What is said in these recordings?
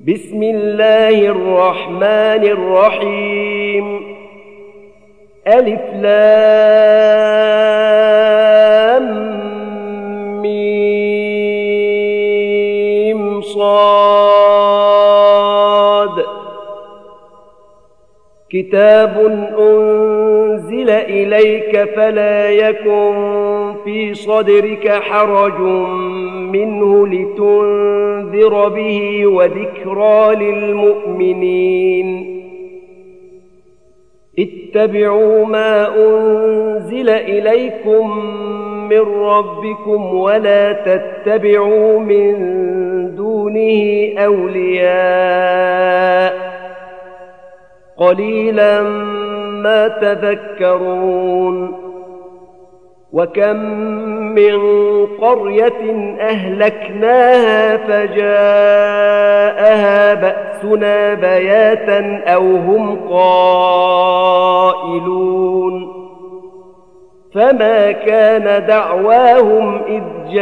بسم الله الرحمن الرحيم ألف لام ميم صاد كتاب أنزل إليك فلا يكن في صدرك حرج منه لتنذر به وذكرى للمؤمنين اتبعوا ما أنزل إليكم من ربكم ولا تتبعوا من دونه أولياء قليلا ما تذكرون وكم من قرية أهلكناها فجاءها بأسنا بياتا أو هم قائلون فما كان دعواهم إذ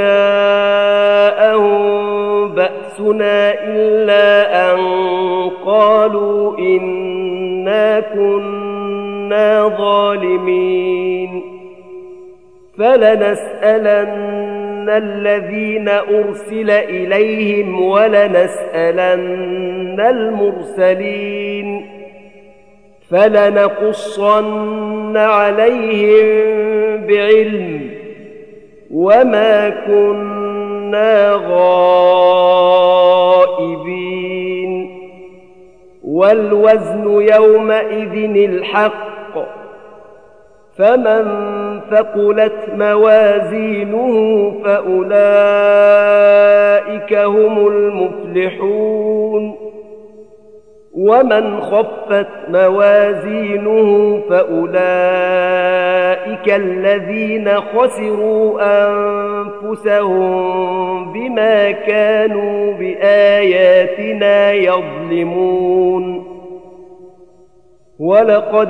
جاءهم بأسنا إلا أن قالوا إنا كنا ظالمين فلنسألن الذين أرسل إليهم ولنسألن المرسلين فلنقصن عليهم بعلم وما كنا غائبين والوزن يومئذ الحق فمن ثقلت موازينه فأولئك هم المفلحون ومن خفت موازينه فأولئك الذين خسروا أنفسهم بما كانوا بآياتنا يظلمون ولقد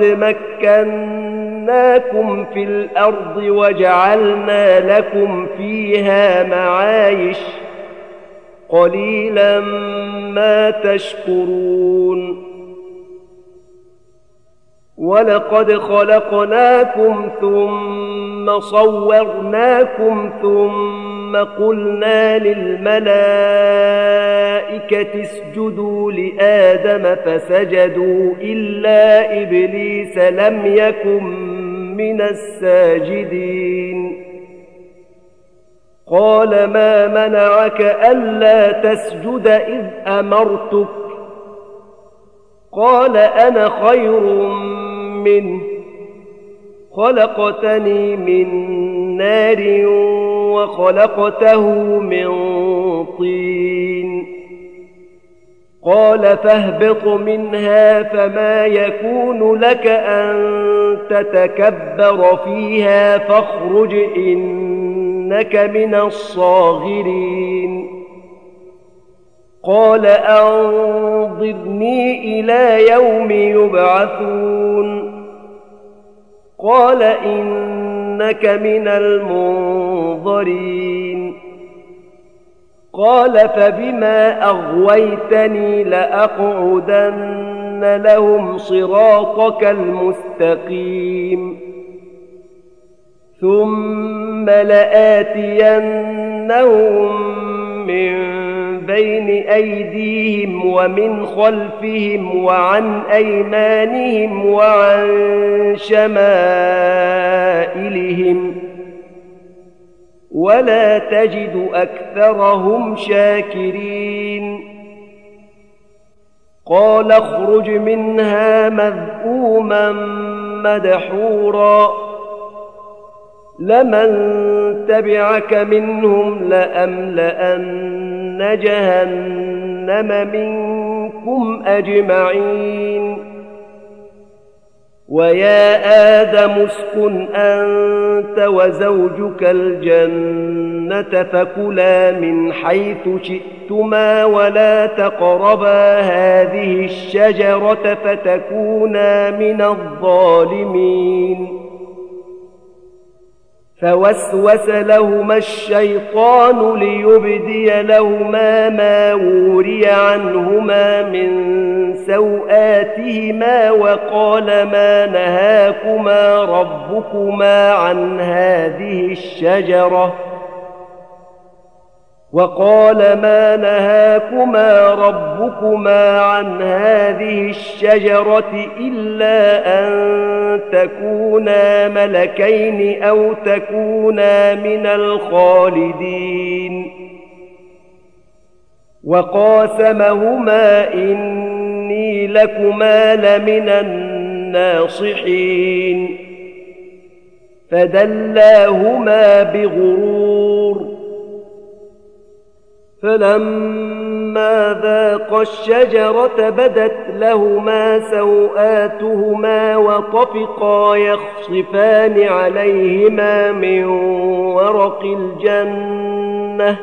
مكناكم في الأرض وجعلنا لكم فيها معايش قليلا ما تشكرون ولقد خلقناكم ثم صورناكم ثم قلنا للملائكة اسجدوا لآدم فسجدوا إلا إبليس لم يكن من الساجدين قال ما منعك ألا تسجد إذ أمرتك قال أنا خير منه خلقتني من نار وخلقته من طين قال فاهبط منها فما يكون لك أن تتكبر فيها فاخرج إنك من الصاغرين قال أنظرني إلى يوم يبعثون قال إنك من المنظرين قال فبما أغويتني لأقعدن لهم صراطك المستقيم ثم لآتينهم من بين أيديهم ومن خلفهم وعن أيمانهم وعن شمائلهم ولا تجد أكثرهم شاكرين قال اخرج منها مذءوما مدحورا لمن تبعك منهم لأملأن جهنم منكم أجمعين ويا آدم اسكن أنت وزوجك الجنة فكلا من حيث شئتما ولا تقربا هذه الشجرة فتكونا من الظالمين فوسوس لهما الشيطان ليبدي لهما ما وري عنهما من سوآتهما وقال ما نهاكما ربكما عن هذه الشجرة إلا أن تكونا ملكين أو تكونا من الخالدين وقاسمهما إني لكما لمن الناصحين فدلاهما بغرور فلما ذاقا الشجرة بدت لهما سوآتهما وطفقا يخصفان عليهما من ورق الجنة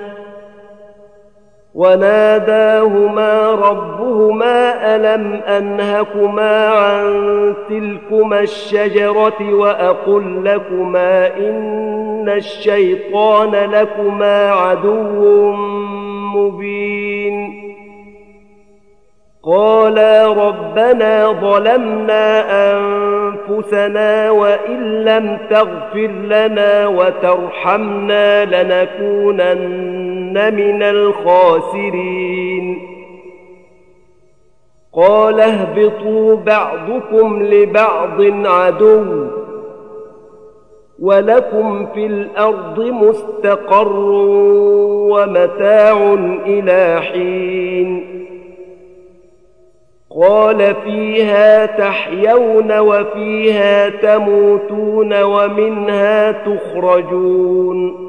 وناداهما ربهما ألم أنهكما عن تلكما الشجرة وأقل لكما إن الشيطان لكما عدو مبين قالا ربنا ظلمنا أنفسنا وإن لم تغفر لنا وترحمنا لنكونن من الخاسرين قال اهبطوا بعضكم لبعض عدو ولكم في الأرض مستقر ومتاع إلى حين قال فيها تحيون وفيها تموتون ومنها تخرجون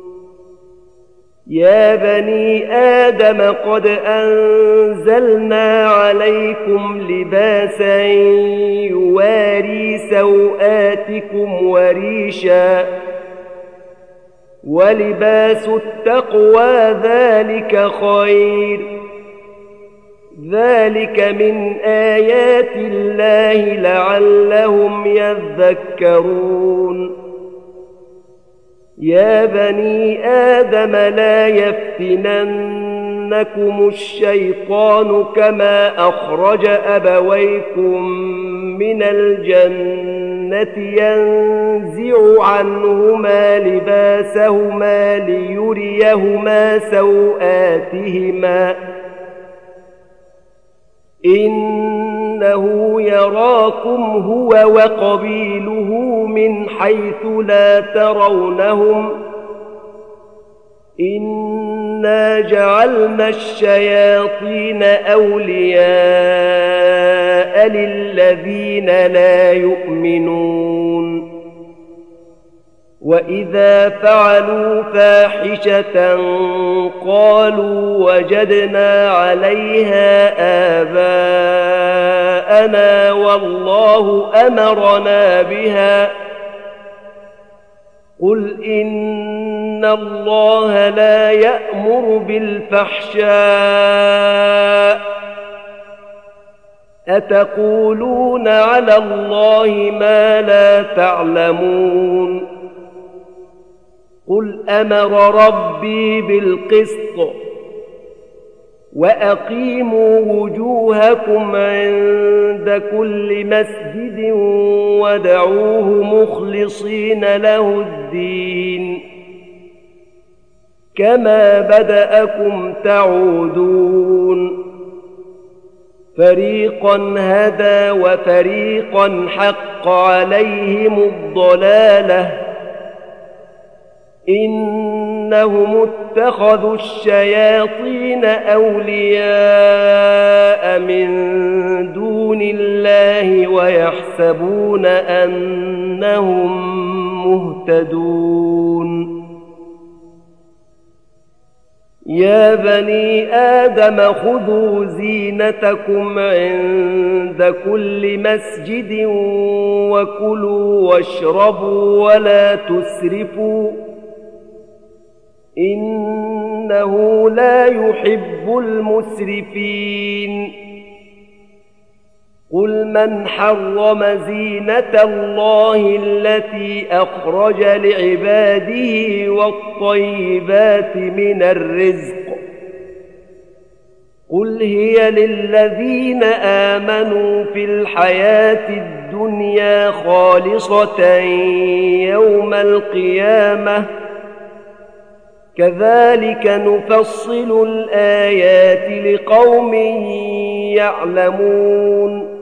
يا بني آدم قد أنزلنا عليكم لباسا يواري سوآتكم وريشا ولباس التقوى ذلك خير ذلك من آيات الله لعلهم يذكرون يا بني آدم لا يفتننكم الشيطان كما أخرج أبويكم من الجنة ينزع عنهما لباسهما ليريهما سوآتهما إنه يراكم هو وقبيله من حيث لا ترونهم إنا جعلنا الشياطين أولياء للذين لا يؤمنون وإذا فعلوا فاحشة قالوا وجدنا عليها آباءنا والله أمرنا بها قل إن الله لا يأمر بالفحشاء أتقولون على الله ما لا تعلمون قل أمر ربي بالقسط وأقيموا وجوهكم عند كل مسجد ودعوه مخلصين له الدين كما بدأكم تعودون فريقا هدى وفريقا حق عليهم الضلالة إنهم اتخذوا الشياطين أولياء من دون الله ويحسبون أنهم مهتدون يا بني آدم خذوا زينتكم عند كل مسجد وكلوا واشربوا ولا تسرفوا إنه لا يحب المسرفين قل من حرم زينة الله التي أخرج لعباده والطيبات من الرزق قل هي للذين آمنوا في الحياة الدنيا خالصة يوم القيامة كذلك نفصل الآيات لقوم يعلمون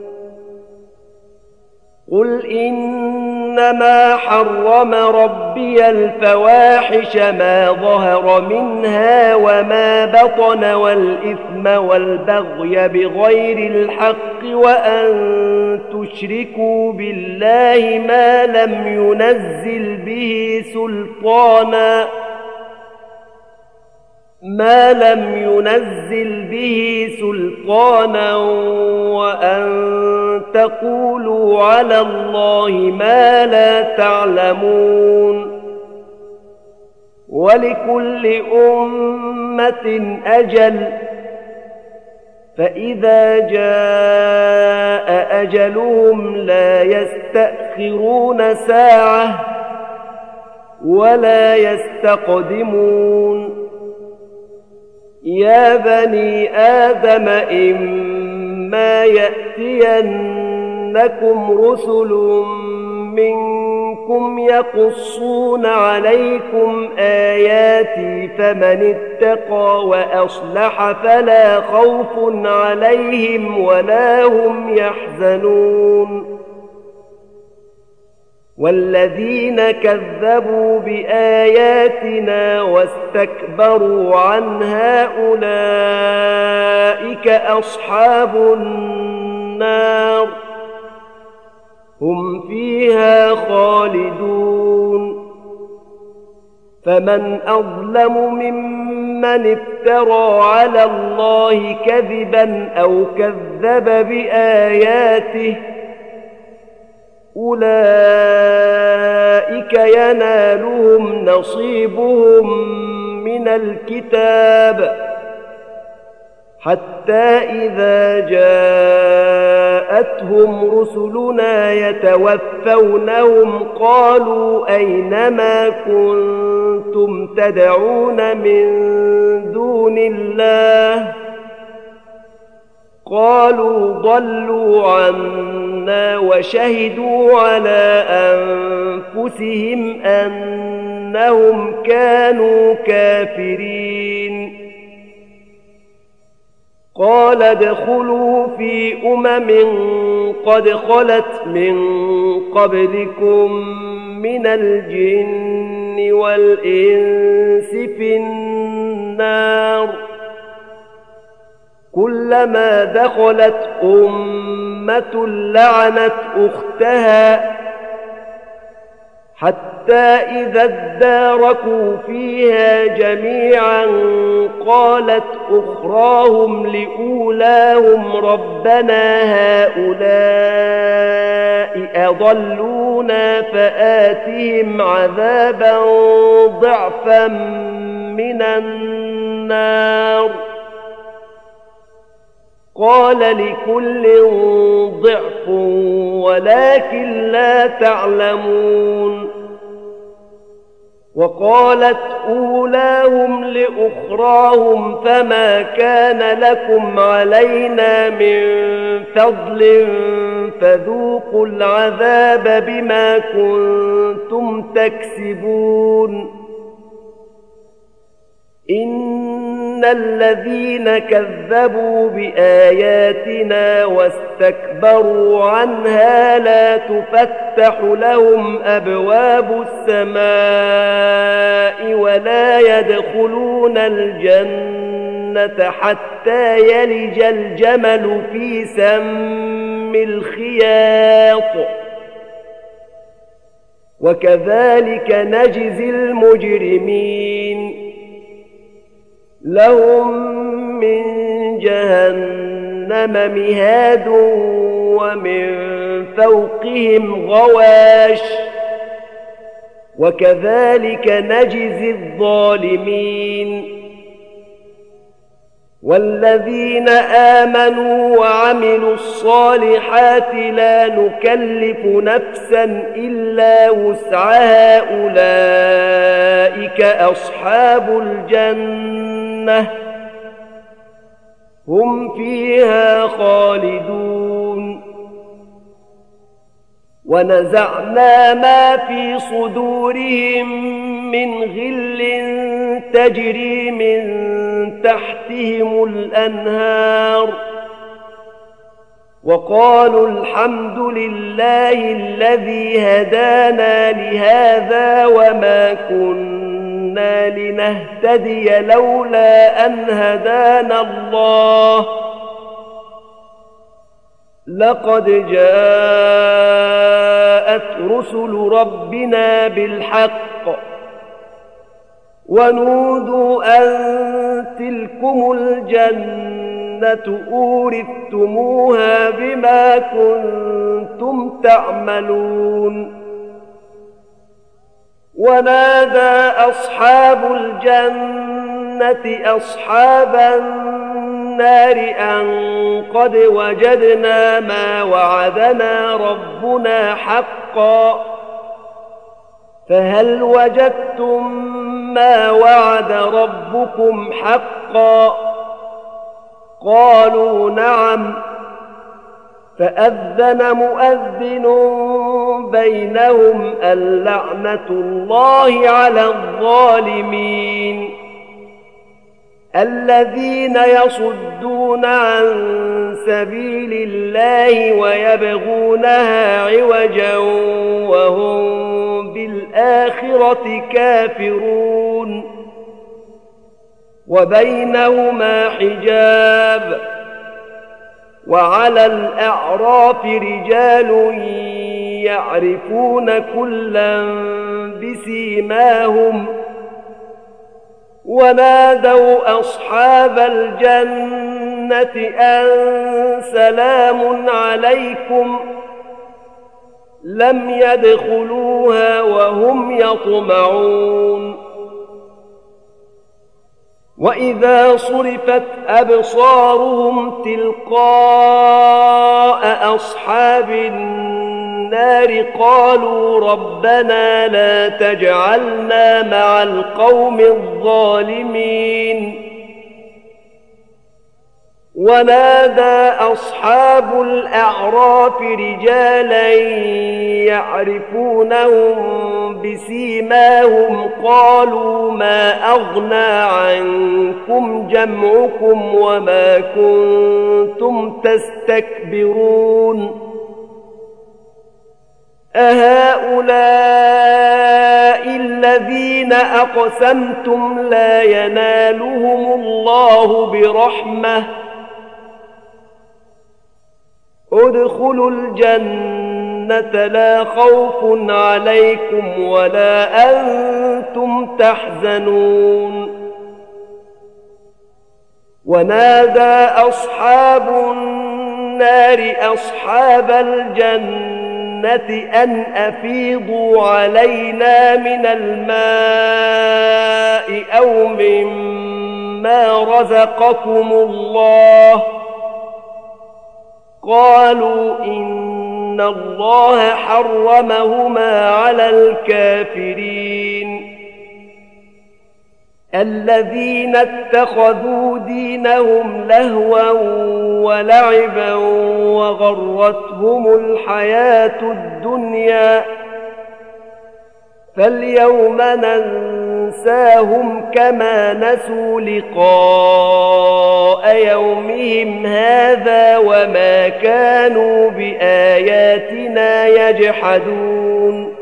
قل إنما حرم ربي الفواحش ما ظهر منها وما بطن والإثم والبغي بغير الحق وأن تشركوا بالله ما لم ينزل به سلطانا وأن تقولوا على الله ما لا تعلمون ولكل أمة أجل فإذا جاء أجلهم لا يستأخرون ساعة ولا يستقدمون يا بني آدم إما يأتينكم رسل منكم يقصون عليكم آياتي فمن اتقى وأصلح فلا خوف عليهم ولا هم يحزنون والذين كذبوا بآياتنا واستكبروا عنها أولئك أصحاب النار هم فيها خالدون فمن أظلم ممن افترى على الله كذبا أو كذب بآياته أولئك ينالهم نصيبهم من الكتاب حتى إذا جاءتهم رسلنا يتوفونهم قالوا أين ما كنتم تدعون من دون الله قالوا ضلوا عنا وشهدوا على أنفسهم أنهم كانوا كافرين قال ادخلوا في قد خلت من قبلكم من الجن والإنس في النار كلما دخلت أمة لعنت أختها حتى إذا اداركوا فيها جميعا قالت أخراهم لأولاهم ربنا هؤلاء أضلونا فآتهم عذابا ضعفا من النار قال لكل ضعف ولكن لا تعلمون وقالت أولاهم لأخراهم فما كان لكم علينا من فضل فذوقوا العذاب بما كنتم تكسبون إن الذين كذبوا بآياتنا واستكبروا عنها لا تفتح لهم أبواب السماء ولا يدخلون الجنة حتى يلج الجمل في سم الخياط وكذلك نجزي المجرمين لهم من جهنم مهاد ومن فوقهم غواش وكذلك نجزي الظالمين والذين آمنوا وعملوا الصالحات لا نكلف نفسا إلا وسعها أولئك أصحاب الجنة هم فيها خالدون ونزعنا ما في صدورهم من غل تجري من تحتهم الأنهار وقالوا الحمد لله الذي هدانا لهذا وما كنا لنهتدي لولا أن هدانا الله لقد جاءت رسل ربنا بالحق ونودوا أن تلكم الجنة أورثتموها بما كنتم تعملون ونادى أصحاب الجنة أصحاب النار أن قد وجدنا ما وعدنا ربنا حقا فهل وجدتم ما وعد ربكم حقا قالوا نعم فأذن مؤذن بينهم اللعنة الله على الظالمين الذين يصدون عن سبيل الله ويبغونها عوجا وهم بالآخرة كافرون وبينهما حجاب وعلى الأعراف رجال يعرفون كلا بسيماهم ونادوا أصحاب الجنة أن سلام عليكم لم يدخلوها وهم يطمعون وإذا صرفت أبصارهم تلقاء أصحاب النار قالوا ربنا لا تجعلنا مع القوم الظالمين ونادى أصحاب الأعراف رجالا يعرفونهم بسيماهم قالوا ما أغنى عنكم جمعكم وما كنتم تستكبرون أهؤلاء الذين أقسمتم لا ينالهم الله برحمة ادخلوا الجنة لا خوف عليكم ولا أنتم تحزنون ونادى أصحاب النار أصحاب الجنة أن أفيضوا علينا من الماء أو مما رزقكم الله قالوا إن الله حرمهما على الكافرين الذين اتخذوا دينهم لهوا ولعبا وغرتهم الحياة الدنيا فاليوم ننساهم كما نسوا لقاء يومهم هذا وما كانوا بآياتنا يجحدون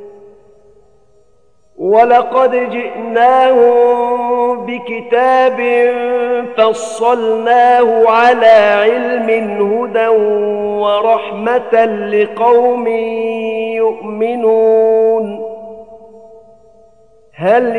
ولقد جئناهم بكتاب فصلناه على علم هدى ورحمة لقوم يؤمنون هل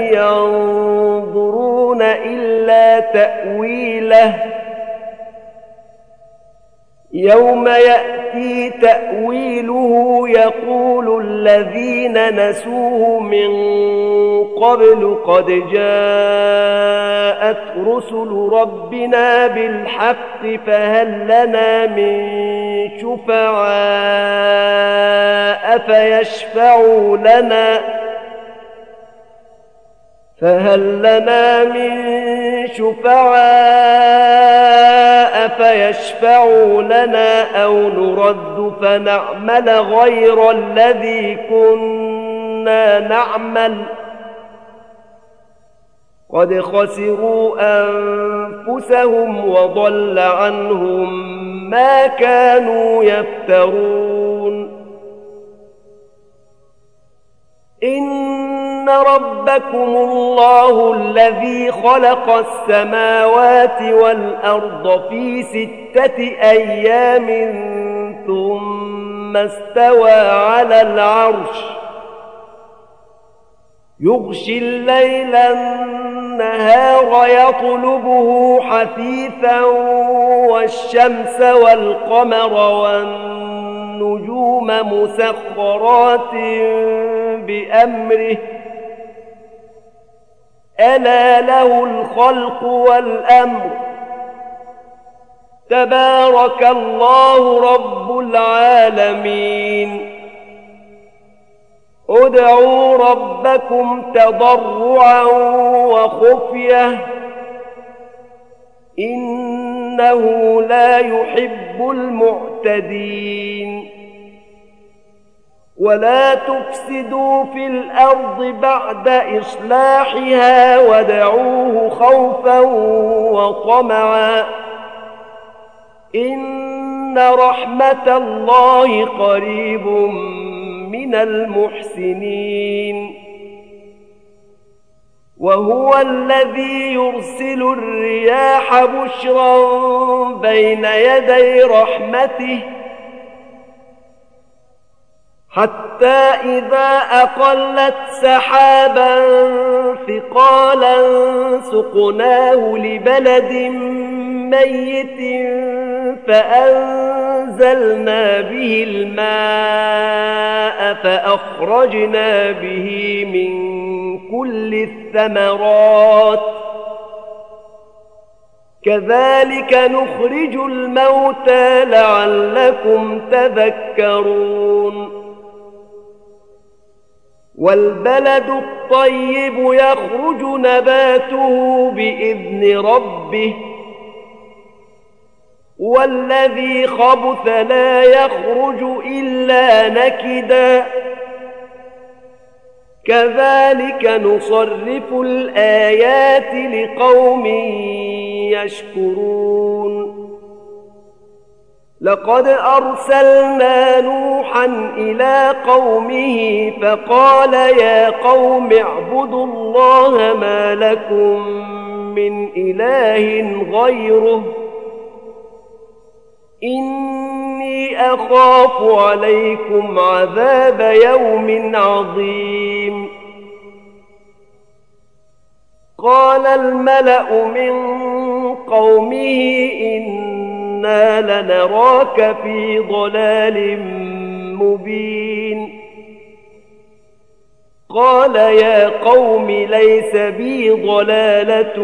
ينظرون إلا تأويله يوم يأتي تأويله يقول الذين نسوه من قبل قد جاءت رسل ربنا بالحق فهل لنا من شفعاء فيشفعوا لنا أو نرد فنعمل غير الذي كنا نعمل قد خسروا أنفسهم وضل عنهم ما كانوا يفترون إن ربكم الله الذي خلق السماوات والأرض في 6 أيام ثم استوى على العرش يغشي الليل النهار يطلبه حثيثا والشمس والقمر والنجوم مسخرات بأمره ألا له الخلق والأمر تبارك الله رب العالمين ادعوا ربكم تضرعا وخفية إنه لا يحب المعتدين ولا تفسدوا في الأرض بعد إصلاحها وادعوه خوفا وطمعا إن رحمة الله قريب من المحسنين وهو الذي يرسل الرياح بشرا بين يدي رحمته حتى إذا أقلت سحابا ثقالا سقناه لبلد ميت فأنزلنا به الماء فأخرجنا به من كل الثمرات كذلك نخرج الموتى لعلكم تذكرون والبلد الطيب يخرج نباته بإذن ربه والذي خبث لا يخرج إلا نكدا كذلك نصرف الآيات لقوم يشكرون لقد أرسلنا نوحا إلى قومه فقال يا قوم اعبدوا الله ما لكم من إله غيره إني أخاف عليكم عذاب يوم عظيم قال الملأ من قومه إنا لنراك في ضلال مبين قال يا قوم ليس بي ضلالة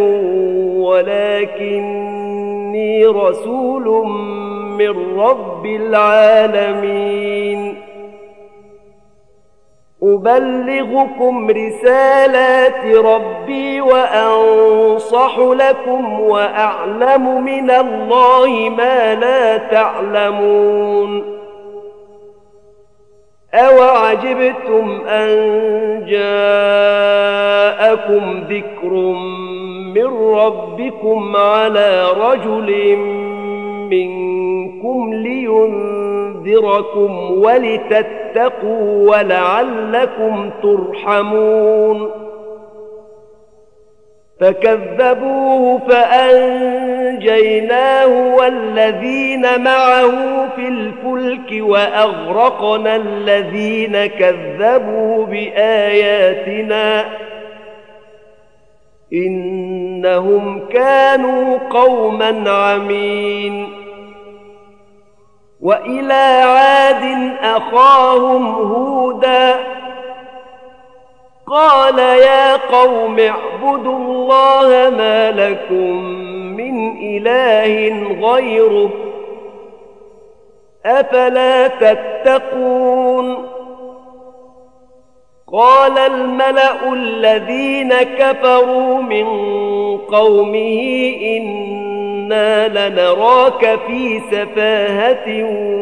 ولكني رسول من رب العالمين أبلغكم رسالات ربي وأنصح لكم وأعلم من الله ما لا تعلمون أوعجبتم أن جاءكم ذكر من ربكم على رجل منكم لينذركم ولتتقوا ولعلكم ترحمون فكذبوه فأنجيناه والذين معه في الفلك وأغرقنا الذين كذبوا بآياتنا إنهم كانوا قوما عمين وإلى عاد أخاهم هودا قال يا قوم اعبدوا الله ما لكم من إله غيره أفلا تتقون قال الملأ الذين كفروا من قومه إنا لنراك في سفاهة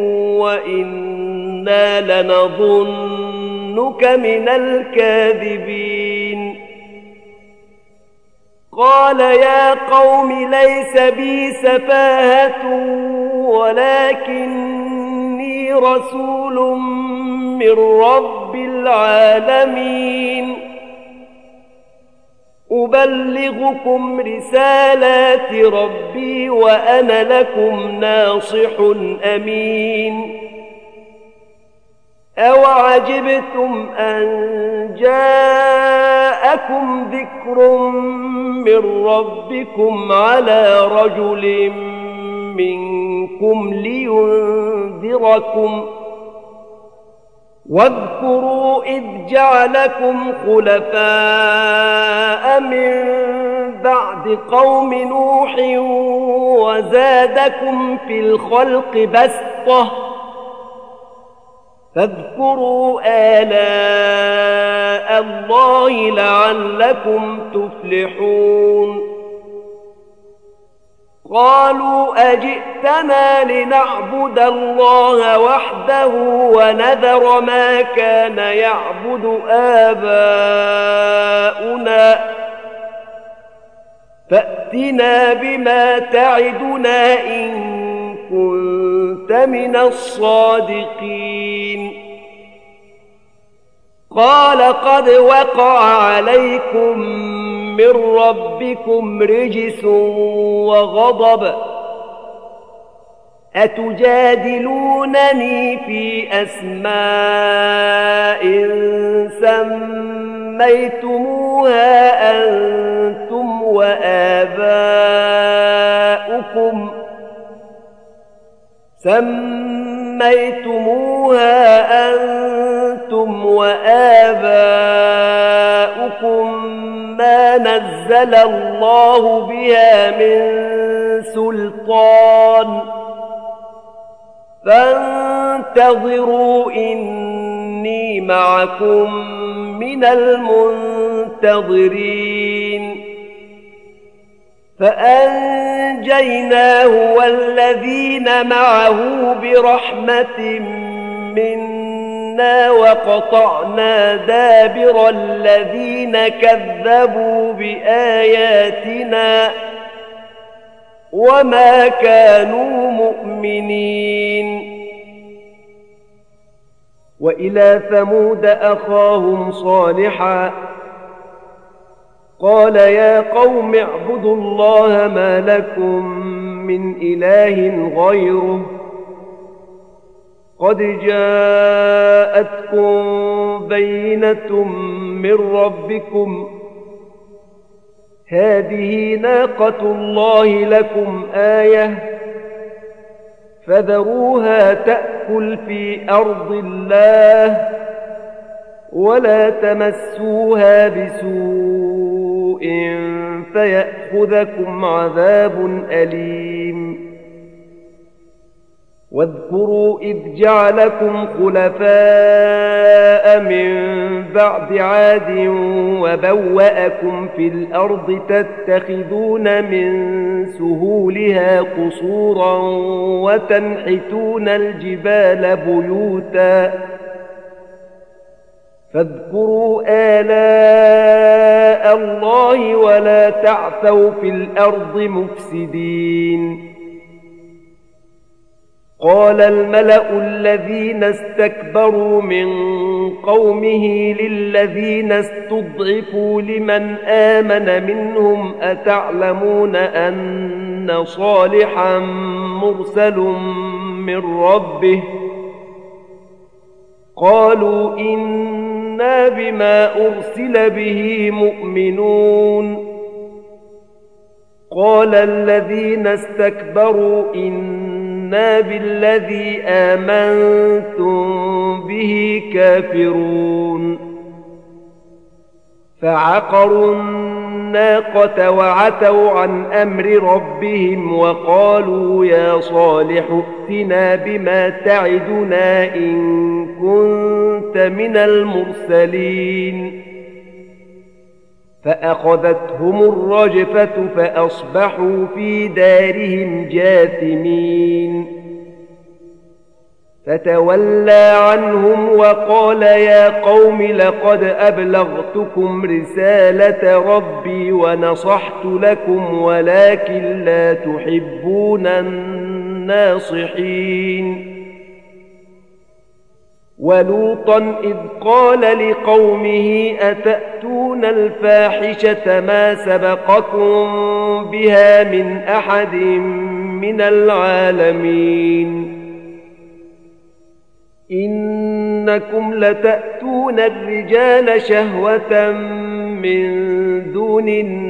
وإنا لنظنك من الكاذبين قال يا قوم ليس بي سفاهة ولكني رسول من رب العالمين أبلغكم رسالات ربي وأنا لكم ناصح أمين أوعجبتم أن جاءكم ذكر من ربكم على رجل منكم لينذركم واذكروا إذ جعلكم خلفاء من بعد قوم نوح وزادكم في الخلق بسطة فاذكروا آلاء الله لعلكم تفلحون قالوا أجئتنا لنعبد الله وحده ونذر ما كان يعبد آباؤنا فأتنا بما تعدنا إن كنت من الصادقين قال قد وقع عليكم من ربكم رجس وغضب أتجادلونني في أسماء سميتموها أنتم وآباؤكم ما نزل الله بها من سلطان فانتظروا إني معكم من المنتظرين فأنجيناه والذين معه برحمة منا وقطعنا دابر الذين كذبوا بآياتنا وما كانوا مؤمنين وإلى ثمود أخاهم صالحا قال يا قوم اعبدوا الله ما لكم من إله غيره قد جاءتكم بينة من ربكم هذه ناقة الله لكم آية فذروها تأكل في أرض الله ولا تمسوها بسوء فيأخذكم عذاب أليم واذكروا إذ جعلكم خلفاء من بعد عاد وبوأكم في الأرض تتخذون من سهولها قصورا وتنحتون الجبال بيوتا فاذكروا آلاء الله ولا تعثوا في الأرض مفسدين قال الملأ الذين استكبروا من قومه للذين استضعفوا لمن آمن منهم أتعلمون أن صالحا مرسل من ربه قالوا إنا بما أرسل به مؤمنون قال الذين استكبروا إنا بالذي آمنتم به كافرون فعقروا الناقة وعتوا عن أمر ربهم وقالوا يا صالح ائتنا بما تعدنا إن كنت من المرسلين فأخذتهم الرجفة فأصبحوا في دارهم جاثمين فتولى عنهم وقال يا قوم لقد أبلغتكم رسالة ربي ونصحت لكم ولكن لا تحبون الناصحين ولوطا إذ قال لقومه أتأتون الفاحشة ما سبقكم بها من أحد من العالمين إنكم لتأتون الرجال شهوة من دون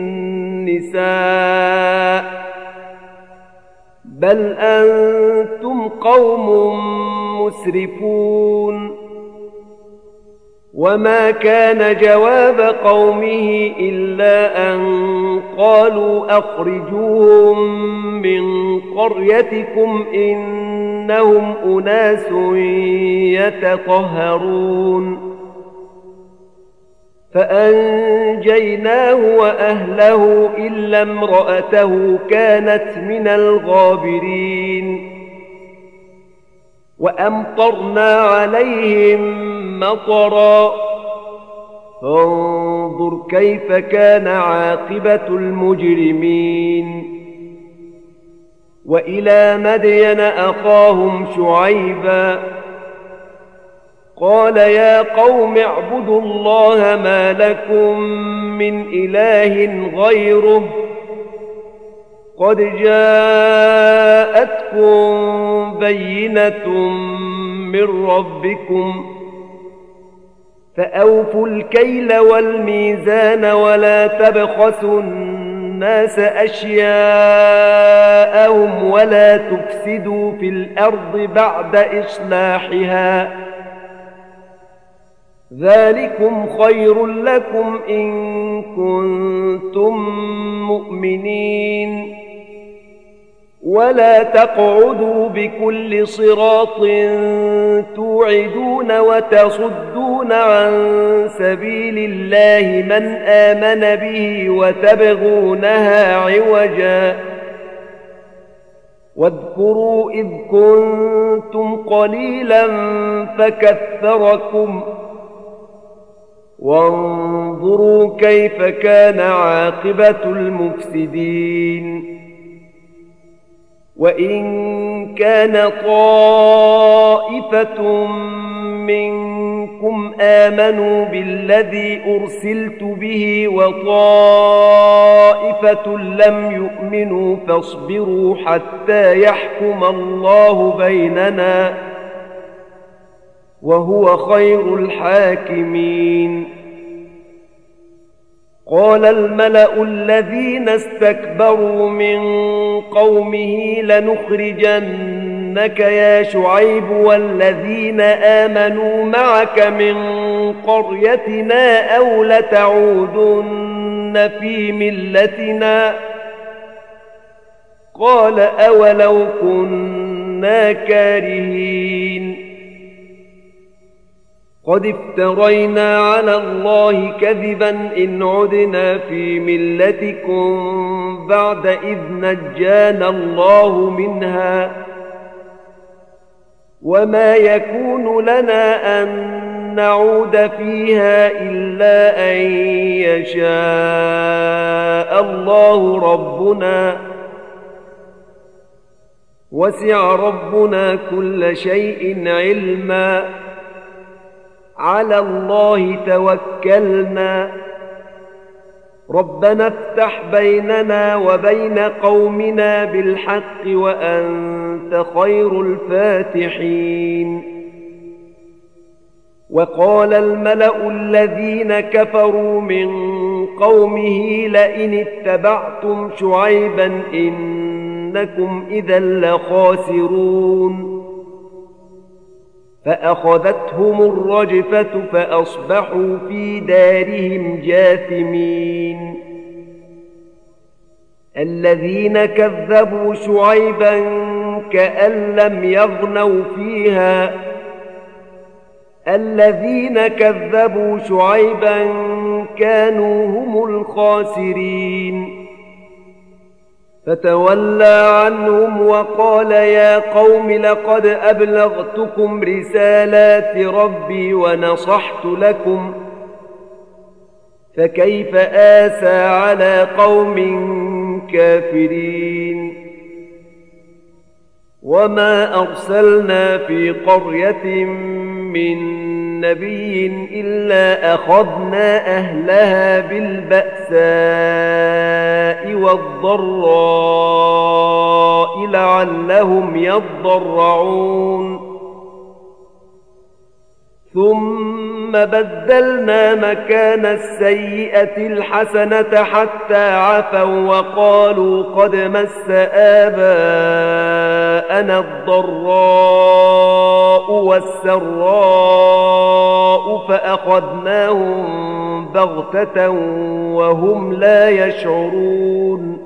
النساء بل أنتم قوم مسرفون وما كان جواب قومه إلا أن قالوا أخرجوهم من قريتكم إنهم أناس يتطهرون فأنجيناه وأهله إلا امرأته كانت من الغابرين وأمطرنا عليهم مطرا فانظر كيف كان عاقبة المجرمين وإلى مدين أخاهم شعيبا قال يا قوم اعبدوا الله ما لكم من إله غيره قد جاءتكم بينة من ربكم فأوفوا الكيل والميزان ولا تبخسوا الناس أشياءهم ولا تفسدوا في الأرض بعد إصلاحها ذلكم خير لكم إن كنتم مؤمنين ولا تقعدوا بكل صراط توعدون وتصدون عن سبيل الله من آمن به وتبغونها عوجا واذكروا إذ كنتم قليلا فكثركم وانظروا كيف كان عاقبة المفسدين وإن كان طائفة منكم آمنوا بالذي أرسلت به وطائفة لم يؤمنوا فاصبروا حتى يحكم الله بيننا وهو خير الحاكمين قال الملأ الذين استكبروا من قومه لنخرجنك يا شعيب والذين آمنوا معك من قريتنا أو لتعودن في ملتنا قال أولو كنا كارهين قد افترينا على الله كذبا إن عدنا في ملتكم بعد إذ نجانا الله منها وما يكون لنا أن نعود فيها إلا أن يشاء الله ربنا وسع ربنا كل شيء علما على الله توكلنا ربنا افتح بيننا وبين قومنا بالحق وأنت خير الفاتحين وقال الملأ الذين كفروا من قومه لئن اتبعتم شعيبا إنكم إنكم إذا لخاسرون فأخذتهم الرجفة فأصبحوا في دارهم جاثمين الذين كذبوا شعيبا كأن لم يغنوا فيها الذين كذبوا شعيبا كانوا هم الخاسرين فتولى عنهم وقال يا قوم لقد أبلغتكم رسالات ربي ونصحت لكم فكيف آسى على قوم كافرين وما أرسلنا في قرية من نبي إلا أخذنا أهلها بالبأساء والضراء لعلهم يضرعون ثم بدلنا مكان السيئة الحسنة حتى عفوا وقالوا قد مس آباءنا الضراء والسراء فأخذناهم بغتة وهم لا يشعرون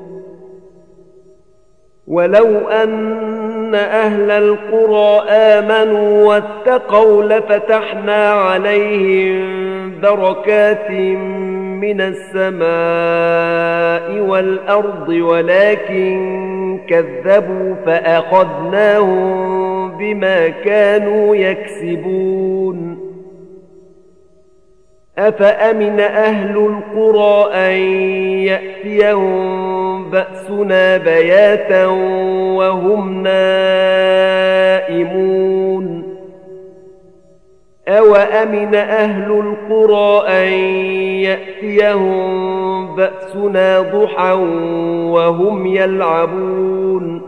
ولو أن أهل القرى آمنوا واتقوا لفتحنا عليهم بركات من السماء والأرض ولكن كذبوا فأخذناهم بما كانوا يكسبون أفأمن أهل القرى أن يأتيهم بأسنا بياتا وهم نائمون أوأمن أهل القرى أن يأتيهم بأسنا ضحى وهم يلعبون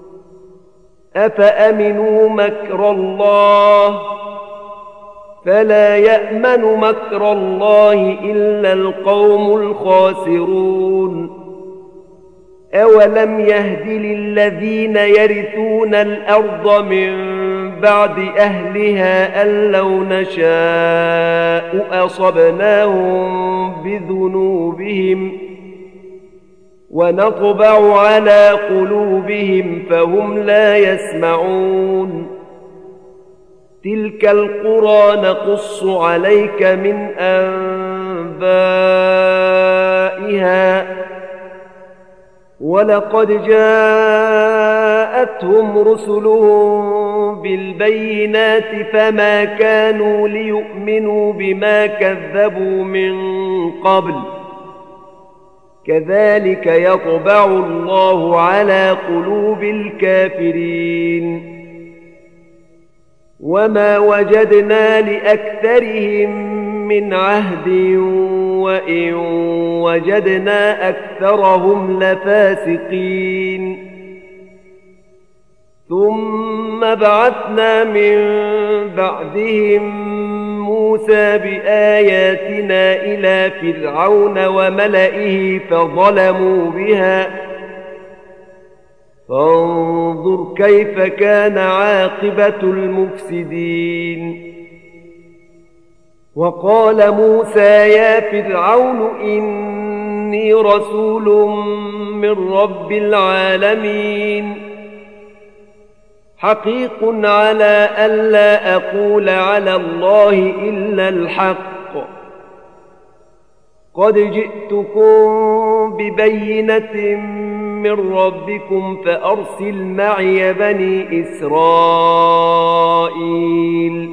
أفأمنوا مكر الله فلا يأمن مكر الله إلا القوم الخاسرون أولم يهد للذين يرثون الأرض من بعد أهلها أن لو نشاء أصبناهم بذنوبهم ونطبع على قلوبهم فهم لا يسمعون تلك القرى نقص عليك من أنبائها ولقد جاءتهم رسلهم بالبينات فما كانوا ليؤمنوا بما كذبوا من قبل كذلك يطبع الله على قلوب الكافرين وما وجدنا لأكثرهم من عهد وإن وجدنا أكثرهم لفاسقين ثم بعثنا من بعدهم موسى بآياتنا إلى فرعون وملئه فظلموا بها فانظر كيف كان عاقبة المفسدين وقال موسى يا فرعون إني رسول من رب العالمين حقيق على ألا أقول على الله إلا الحق قد جئتكم ببينة من ربكم فأرسل معي بني إسرائيل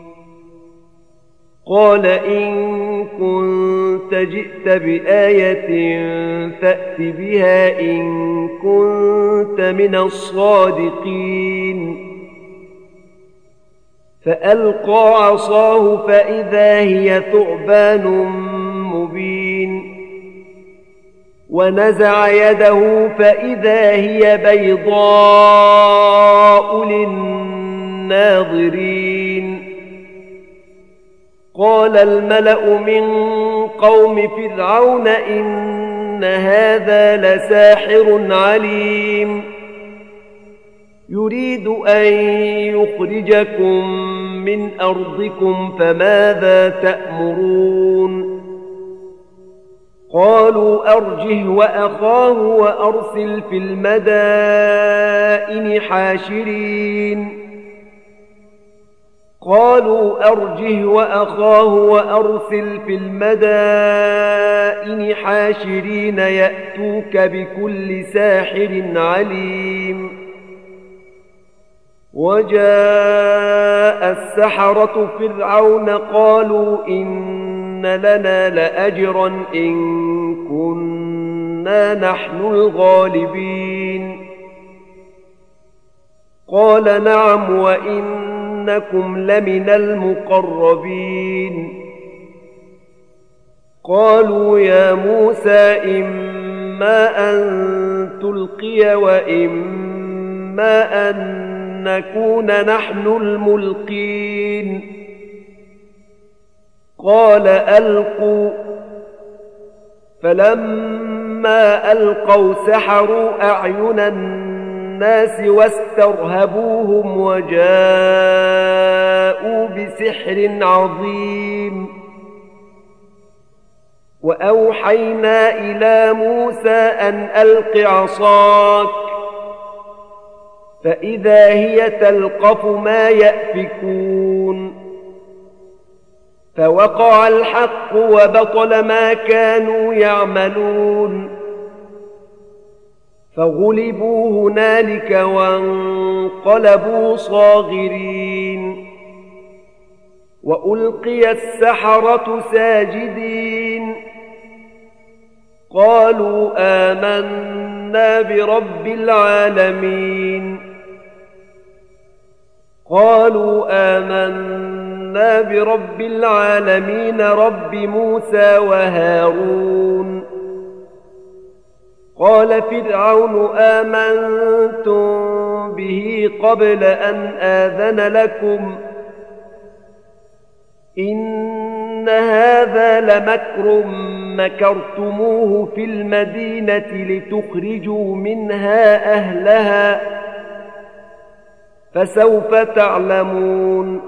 قال إن كنت جئت بآية فأت بها إن كنت من الصادقين فألقى عصاه فإذا هي ثعبان مبين ونزع يده فإذا هي بيضاء للناظرين قال الملأ من قوم فرعون إن هذا لساحر عليم يريد أن يخرجكم من أرضكم فماذا تأمرون قالوا أرجه وأخاه وأرسل في المدائن حاشرين قالوا أرجه وأخاه وأرسل في المدائن حاشرين يأتوك بكل ساحر عليم وجاء السحرة فرعون قالوا إن لنا لأجرا إن كنا نحن الغالبين قال نعم وإنكم لمن المقربين قالوا يا موسى إما أن تلقي وإما أن نكون نحن الملقين قال ألقوا فلما ألقوا سحروا أعين الناس واسترهبوهم وجاءوا بسحر عظيم وأوحينا إلى موسى أن ألق عصاك فإذا هي تلقف ما يأفكون فوقع الحق وبطل ما كانوا يعملون فغلبوا هنالك وانقلبوا صاغرين وألقي السحرة ساجدين قالوا آمنا برب العالمين قالوا آمنا برب العالمين رب موسى وهارون قال فرعون آمنتم به قبل أن آذن لكم إن هذا لمكر مكرتموه في المدينة لتخرجوا منها أهلها فسوف تعلمون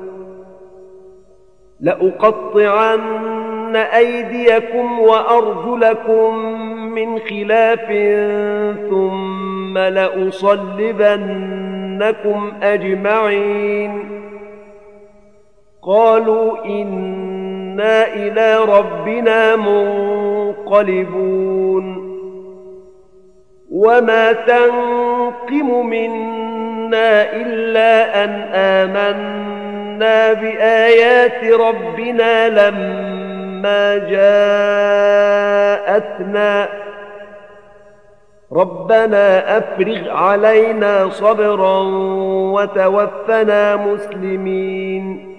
لأقطعن أيديكم وأرجلكم من خلاف ثم لأصلبنكم أجمعين قالوا إنا إلى ربنا منقلبون وما تنقم منا إلا أن آمنا بآيات ربنا لما جاءتنا ربنا أفرغ علينا صبرا وتوفنا مسلمين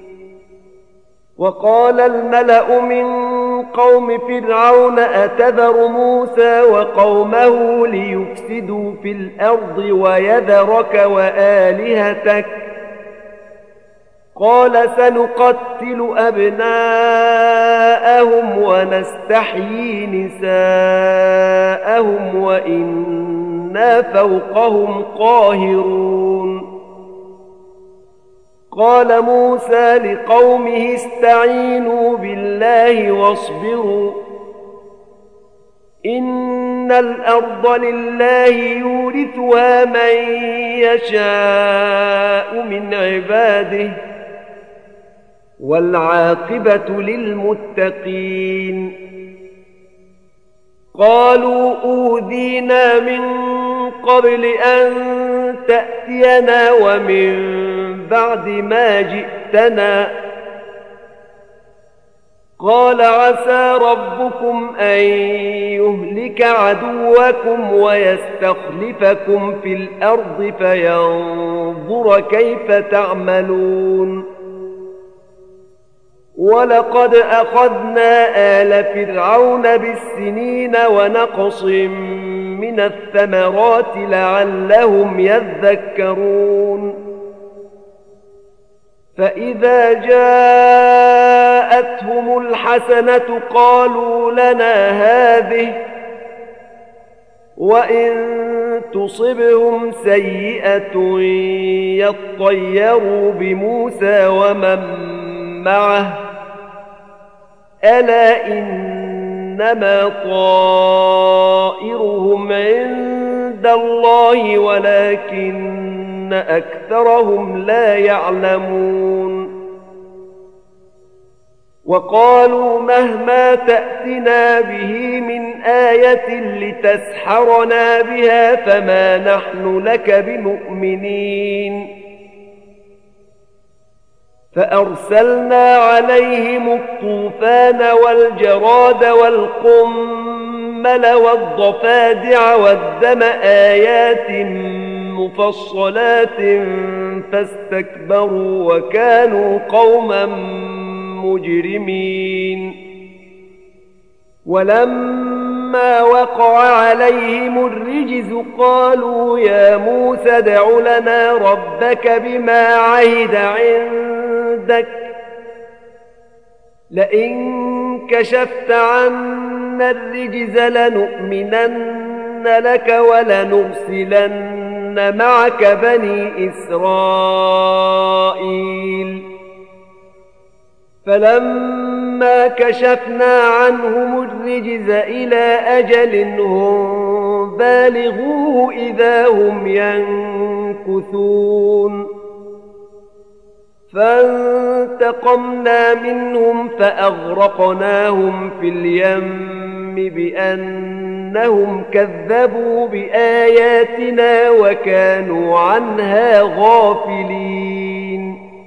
وقال الملأ من قوم فرعون أتذر موسى وقومه ليفسدوا في الأرض ويذرك وآلهتك قال سنقتل أبناءهم ونستحيي نساءهم وإنا فوقهم قاهرون قال موسى لقومه استعينوا بالله واصبروا إن الأرض لله يورثها من يشاء من عباده والعاقبة للمتقين قالوا أوذينا من قبل أن تأتينا ومن بعد ما جئتنا قال عسى ربكم أن يهلك عدوكم ويستخلفكم في الأرض فينظر كيف تعملون ولقد أخذنا آل فرعون بالسنين ونقص من الثمرات لعلهم يذكرون فإذا جاءتهم الحسنة قالوا لنا هذه وإن تصبهم سيئة يطيروا بموسى ومن معه ألا إنما طائرهم عند الله ولكن أكثرهم لا يعلمون وقالوا مهما تأتنا به من آية لتسحرنا بها فما نحن لك بمؤمنين فأرسلنا عليهم الطوفان والجراد والقمل والضفادع والدم آيات مفصلات فاستكبروا وكانوا قوما مجرمين ولما وقع عليهم الرجز قالوا يا موسى ادع لنا ربك بما عهد عندك لئن كشفت عنا الرجز لنؤمنن لك ولنرسلن معك بني إسرائيل فلما كشفنا عنهم الرجز إلى أجل هم بالغوه إذا هم ينكثون فانتقمنا منهم فأغرقناهم في اليم بأنهم كذبوا بآياتنا وكانوا عنها غافلين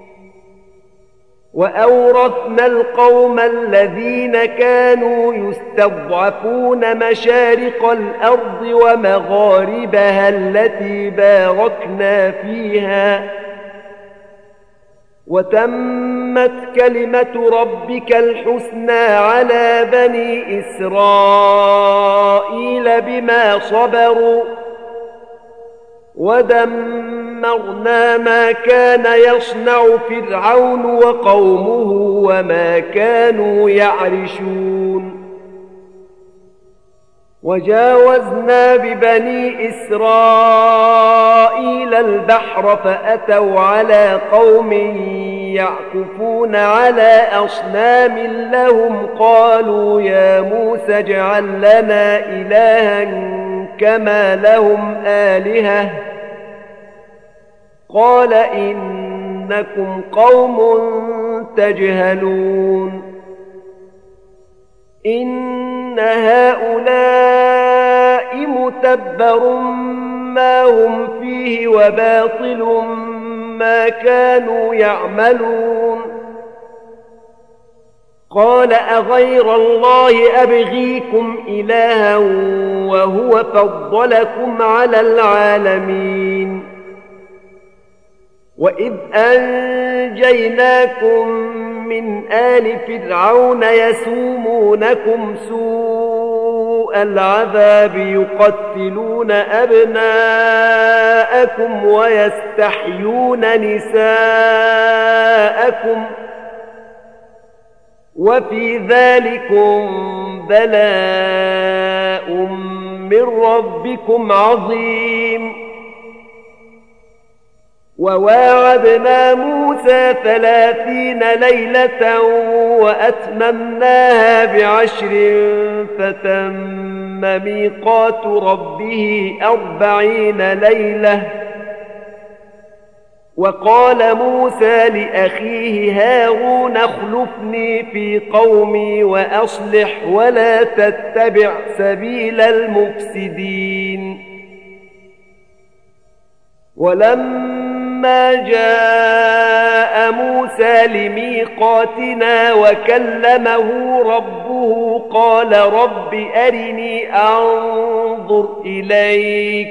وأورثنا القوم الذين كانوا يستضعفون مشارق الأرض ومغاربها التي باركنا فيها وتمت كلمة ربك الحسنى على بني إسرائيل بما صبروا ودمرنا ما كان يصنع فرعون وقومه وما كانوا يعرشون وجاوزنا ببني إسرائيل البحر فأتوا على قوم يعكفون على أصنام لهم قالوا يا موسى اجعل لنا إلها كما لهم آلهة قال إنكم قوم تجهلون إن هؤلاء متبر ما هم فيه وباطل ما كانوا يعملون قال أغير الله أبغيكم إلها وهو فضلكم على العالمين وإذ أنجيناكم من آل فرعون يسومونكم سوء العذاب يقتلون أبناءكم ويستحيون نساءكم وفي ذلكم بلاء من ربكم عظيم وواعدنا موسى 30 ليلة وأتممناها ب10 فتم ميقات ربه 40 ليلة وقال موسى لأخيه هارون اخلفني في قومي وأصلح ولا تتبع سبيل المفسدين ولما جاء موسى لميقاتنا وكلمه ربه قال رب أرني أنظر إليك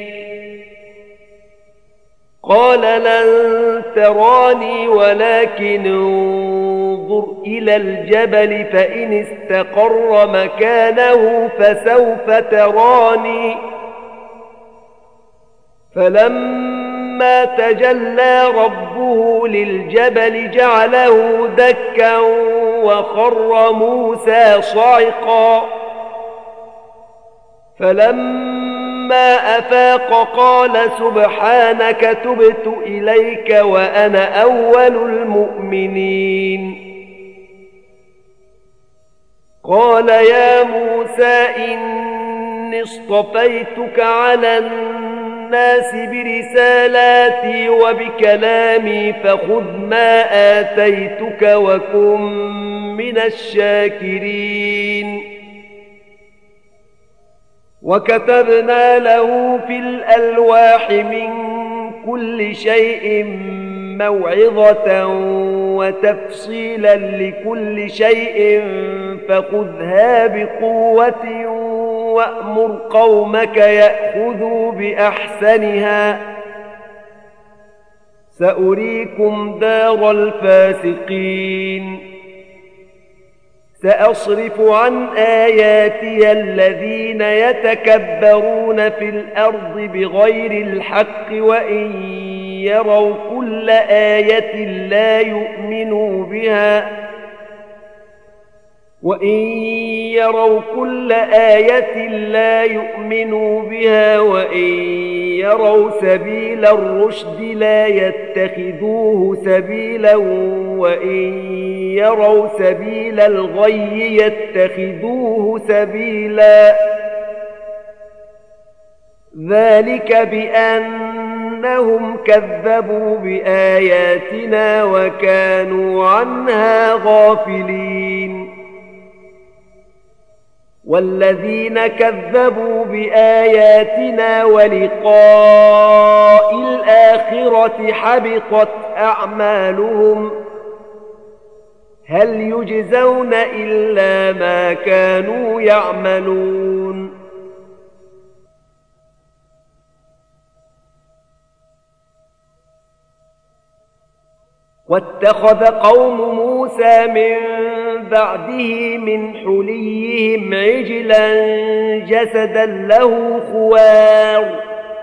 قال لن تراني ولكن انظر إلى الجبل فإن استقر مكانه فسوف تراني فلما تجلى ربه للجبل جعله دكا وخر موسى صعقا فلما فلما أفاق قال سبحانك تبت إليك وأنا أول المؤمنين. قال يا موسى إني اصطفيتك على الناس برسالاتي وبكلامي فخذ ما آتيتك وكن من الشاكرين. وكتبنا له في الألواح من كل شيء موعظة وتفصيلا لكل شيء فخذها بقوة وأمر قومك يأخذوا بأحسنها سأريكم دار الفاسقين. سأصرف عن آياتي الذين يتكبرون في الأرض بغير الحق وإن يروا كل آية لا يؤمنوا بها وإن يروا سبيل الرشد لا يتخذوه سبيلا وإن يروا سبيل الغي يتخذوه سبيلا. ذلك بأنهم كذبوا بآياتنا وكانوا عنها غافلين. والذين كذبوا بآياتنا ولقاء الآخرة حبطت أعمالهم هل يجزون إلا ما كانوا يعملون. واتخذ قوم موسى من بعده من حليهم عجلا جسدا له خوار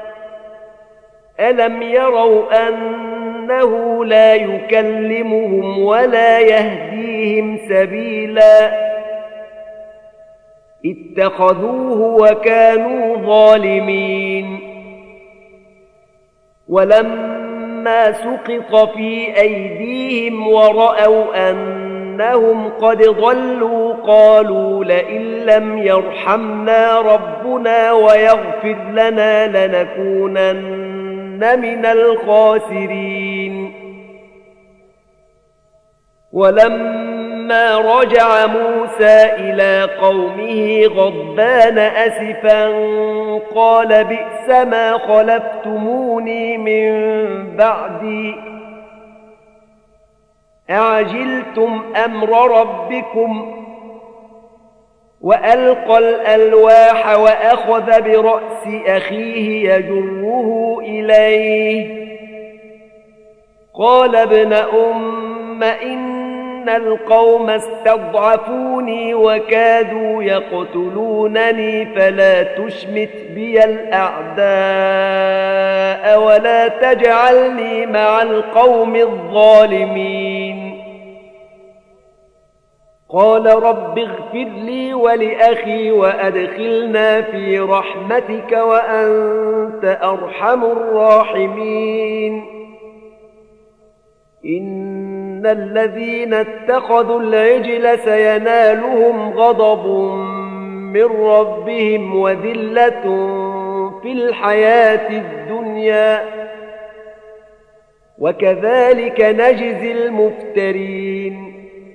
ألم يروا أنه لا يكلمهم ولا يهديهم سبيلا اتخذوه وكانوا ظالمين. ولما سقط في أيديهم ورأوا أنهم قد ضلوا قالوا لئن لم يرحمنا ربنا ويغفر لنا لنكونن من الخاسرين. ولما رجع موسى إلى قومه غضبان أسفا قال بئس ما خلفتموني من بعدي أعجلتم أمر ربكم. وألقى الألواح وأخذ برأس أخيه يجره إليه قال ابن أم إن القوم استضعفوني وكادوا يقتلونني فلا تشمت بي الأعداء ولا تجعلني مع القوم الظالمين. قال رب اغفر لي ولأخي وأدخلنا في رحمتك وأنت أرحم الراحمين. إن الذين اتخذوا العجل سينالهم غضب من ربهم وذلة في الحياة الدنيا وكذلك نجزي المفترين.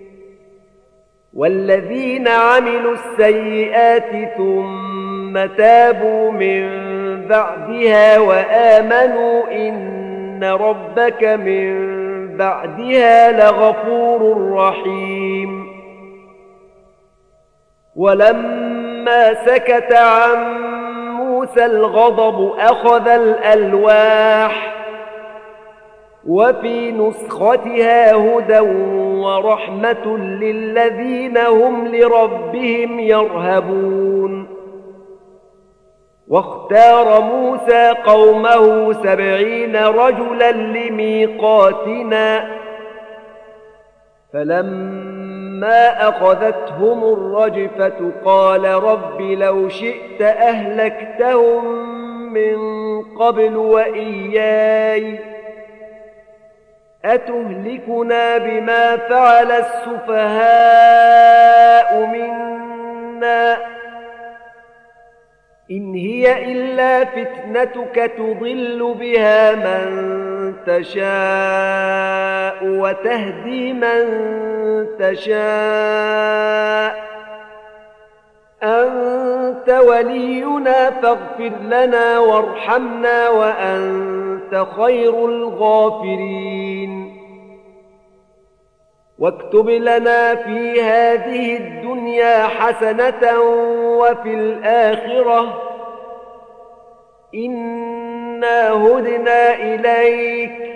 والذين عملوا السيئات ثم تابوا من بعدها وآمنوا إن ربك من بعدها لغفور رحيم. ولما سكت عن موسى الغضب أخذ الألواح وفي نسختها هدى ورحمة للذين هم لربهم يرهبون. واختار موسى قومه 70 رجلا لميقاتنا فلما أخذتهم الرجفة قال رب لو شئت أهلكتهم من قبل وإياي أتهلكنا بما فعل السفهاء منا إن هي إلا فتنتك تضل بها من تشاء وتهدي من تشاء أنت ولينا فاغفر لنا وارحمنا وأنت خير الغافرين واكتب لنا في هذه الدنيا حسنة وفي الآخرة إنا هدنا إليك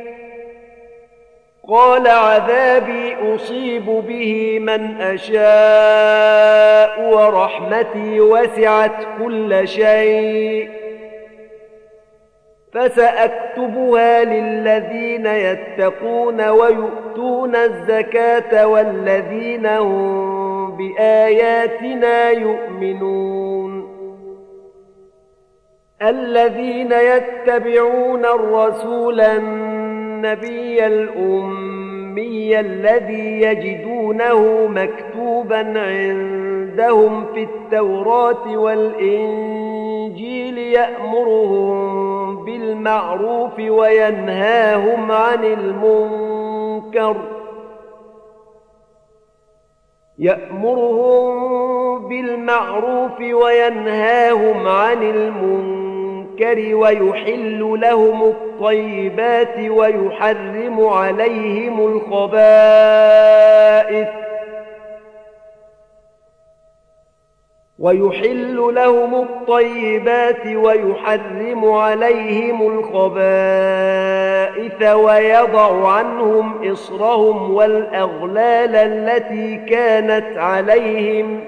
قال عذابي أصيب به من أشاء ورحمتي وسعت كل شيء فسأكتبها للذين يتقون ويؤتون الزكاة والذين هم بآياتنا يؤمنون الذين يتبعون الرسول النبي الأمي الذي يجدونه مكتوبا عندهم في التوراة والإنجيل يأمرهم بالمعروف وينهاهم عن المنكر ويحل لهم الطيبات ويحرم عليهم الخبائث ويضع عنهم إصرهم والأغلال التي كانت عليهم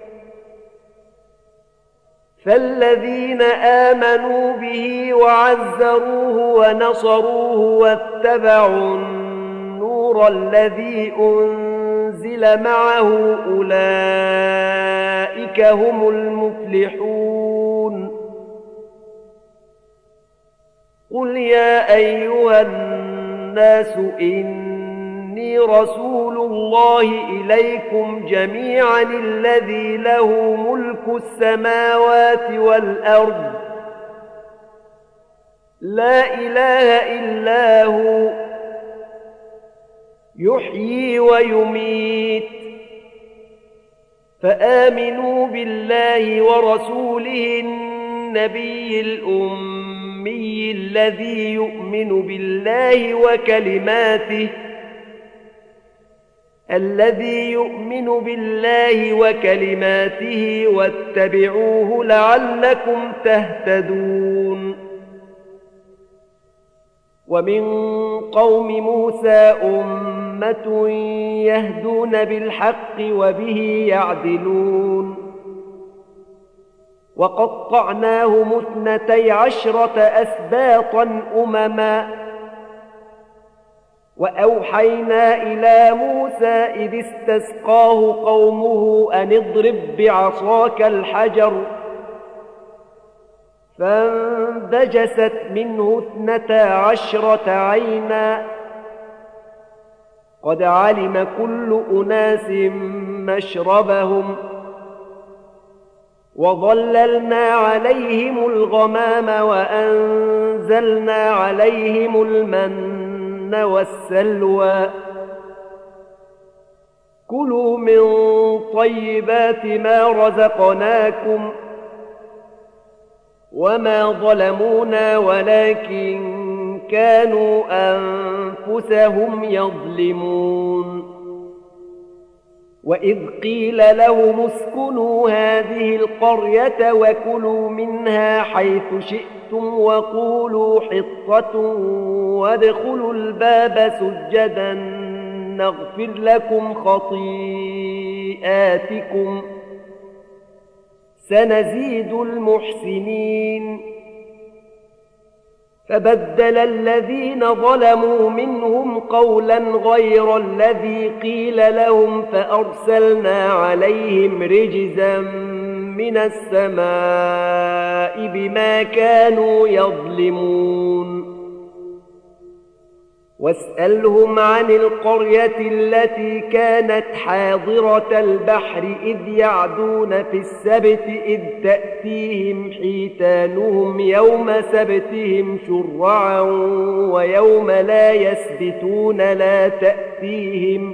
فالذين آمنوا به وعزروه ونصروه واتبعوا النور الذي أنزل معه أولئك هم المفلحون قل يا أيها الناس إني رسول الله إليكم جميعا الذي له ملك السماوات والأرض لا إله إلا هو يحيي ويميت فآمنوا بالله ورسوله النبي الأمي الذي يؤمن بالله وكلماته واتبعوه لعلكم تهتدون ومن قوم موسى أمة يهدون بالحق وبه يعدلون وقطعناهم 12 أسباطا أمما وأوحينا إلى موسى إذ استسقاه قومه أن اضرب بعصاك الحجر فانبجست منه 12 عينا قد علم كل أناس مشربهم وظللنا عليهم الغمام وأنزلنا عليهم المن والسلوى كلوا من طيبات ما رزقناكم وما ظلمونا ولكن كانوا أنفسهم يظلمون وإذ قيل لهم اسكنوا هذه القرية وكلوا منها حيث شئتم وقولوا حطة وادخلوا الباب سجدا نغفر لكم خطيئاتكم سنزيد المحسنين فبدل الذين ظلموا منهم قولا غير الذي قيل لهم فأرسلنا عليهم رجزا من السماء بما كانوا يظلمون واسألهم عن القرية التي كانت حاضرة البحر إذ يعدون في السبت إذ تأتيهم حيتانهم يوم سبتهم شرعا ويوم لا يسبتون لا تأتيهم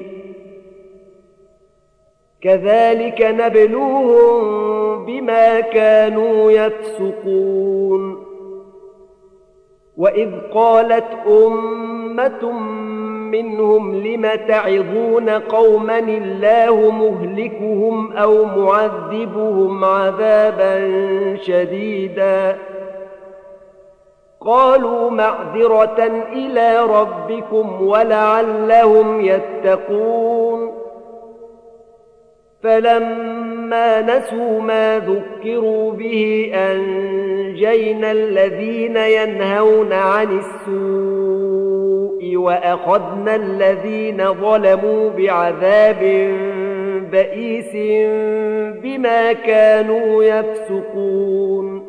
كذلك نبلوهم بما كانوا يفسقون وإذ قالت أمة منهم لم تعظون قوما الله مهلكهم أو معذبهم عذابا شديدا قالوا معذرة إلى ربكم ولعلهم يتقون فلما نسوا ما ذكروا به أنجينا الذين ينهون عن السوء وأخذنا الذين ظلموا بعذاب بئيس بما كانوا يفسقون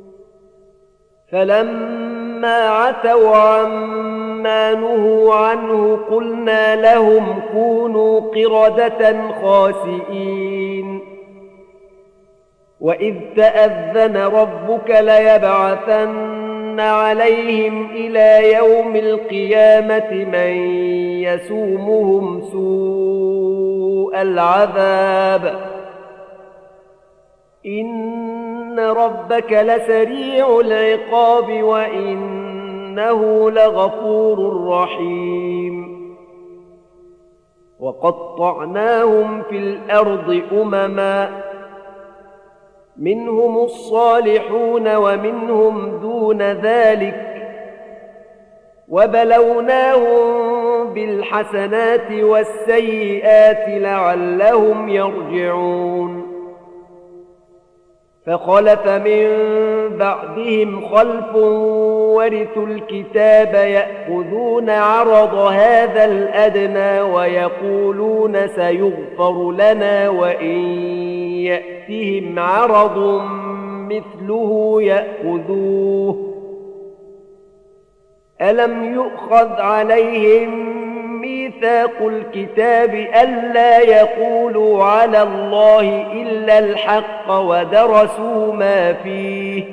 فلما عتوا عما نهوا عنه قلنا لهم كونوا قردة خاسئين وإذ تأذن ربك ليبعثن عليهم إلى يوم القيامة من يسومهم سوء العذاب إن ربك لسريع العقاب وإنه لغفور رحيم وقطعناهم في الأرض أمما منهم الصالحون ومنهم دون ذلك وبلوناهم بالحسنات والسيئات لعلهم يرجعون فخلف من بعدهم خلف ورثوا الكتاب يأخذون عرض هذا الأدنى ويقولون سيغفر لنا وإن يأتهم عرض مثله يأخذوه ألم يؤخذ عليهم ميثاق الكتاب ألا يقولوا على الله إلا الحق ودرسوا ما فيه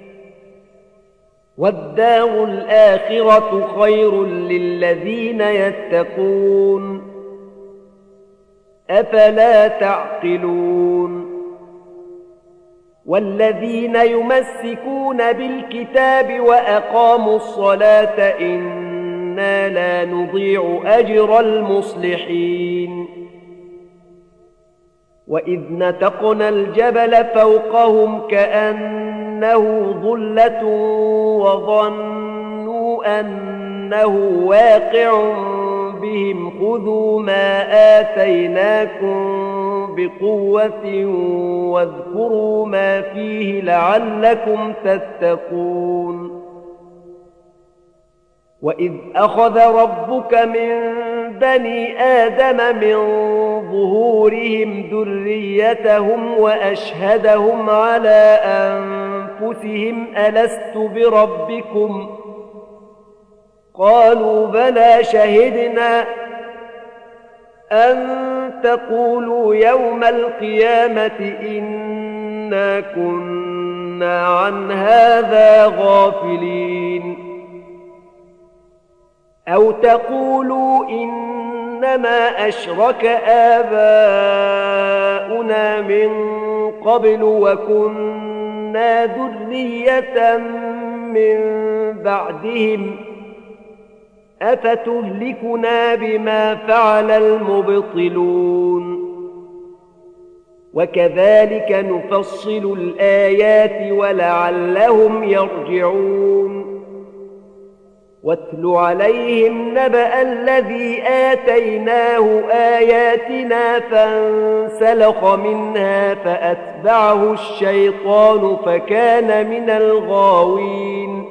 والدار الآخرة خير للذين يتقون أفلا تعقلون والذين يمسكون بالكتاب وأقاموا الصلاة إنا لا نضيع أجر المصلحين وإذ نتقنا الجبل فوقهم كأنه ظلة وظنوا أنه واقع بهم خذوا ما آتيناكم بقوة واذكروا ما فيه لعلكم تتقون وإذ أخذ ربك من بني آدم من ظهورهم ذريتهم وأشهدهم على أنفسهم ألست بربكم قالوا بلى شهدنا أن تقولوا يوم القيامة إنا كنا عن هذا غافلين أو تقولوا إنما أشرك آباؤنا من قبل وكنا ذرية من بعدهم أفتهلكنا بما فعل المبطلون وكذلك نفصل الآيات ولعلهم يرجعون واتل عليهم نبأ الذي آتيناه آياتنا فانسلخ منها فأتبعه الشيطان فكان من الغاوين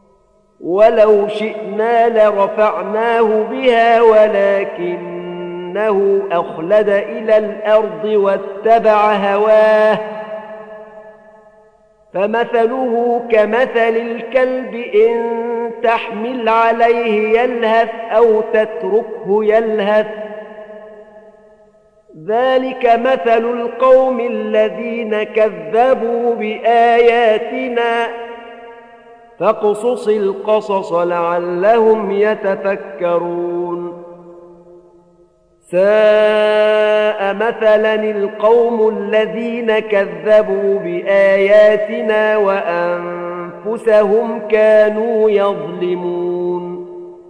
ولو شئنا لرفعناه بها ولكنه إنه أخلد إلى الأرض واتبع هواه فمثله كمثل الكلب إن تحمل عليه يلهث أو تتركه يلهث ذلك مثل القوم الذين كذبوا بآياتنا فاقصص القصص لعلهم يتفكرون ساء مثلا القوم الذين كذبوا بآياتنا وأنفسهم كانوا يظلمون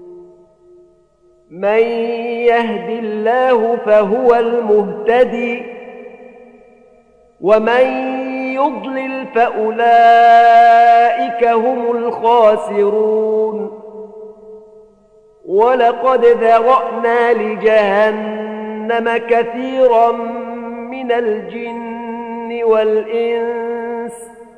من يهد الله فهو المهتدي ومن يضلل فأولئك هم الخاسرون ولقد ذرأنا لجهنم كثيرا من الجن والإنس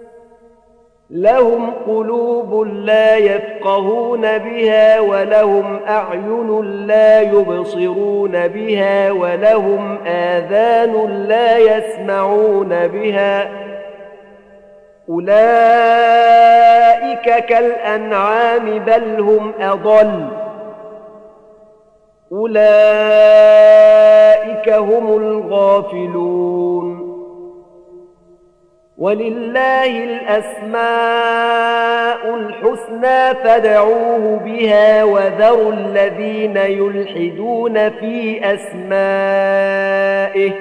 لهم قلوب لا يفقهون بها ولهم أعين لا يبصرون بها ولهم آذان لا يسمعون بها أولئك كالأنعام بل هم أضل أولئك هم الغافلون ولله الأسماء الحسنى فادعوه بها وذروا الذين يلحدون في أسمائه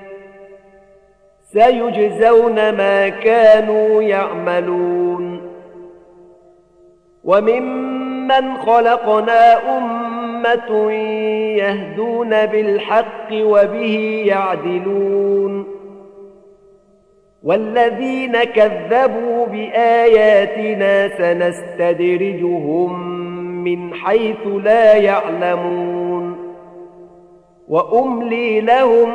سيجزون ما كانوا يعملون وممن خلقنا أمة يهدون بالحق وبه يعدلون والذين كذبوا بآياتنا سنستدرجهم من حيث لا يعلمون وأملي لهم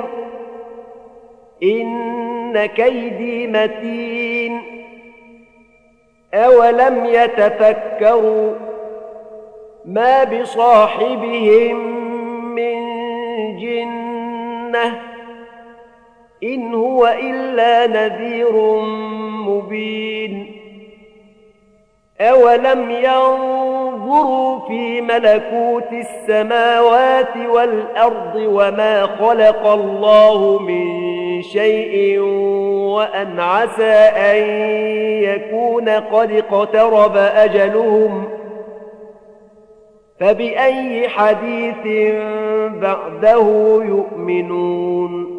إن كيدي متين أولم يتفكروا ما بصاحبهم من جنة إن هو إلا نذير مبين أولم ينظروا في ملكوت السماوات والأرض وما خلق الله من شيء وأن عسى أن يكون قد اقترب أجلهم فبأي حديث بعده يؤمنون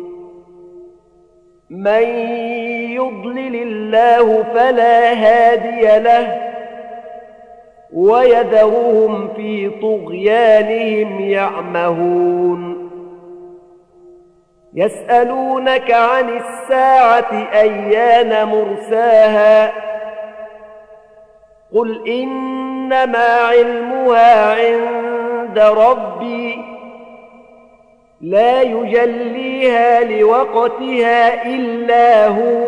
من يضلل الله فلا هادي له ويذرهم في طغيانهم يعمهون يسألونك عن الساعة أيان مرساها قل إنما علمها عند ربي لا يجليها لوقتها إلا هو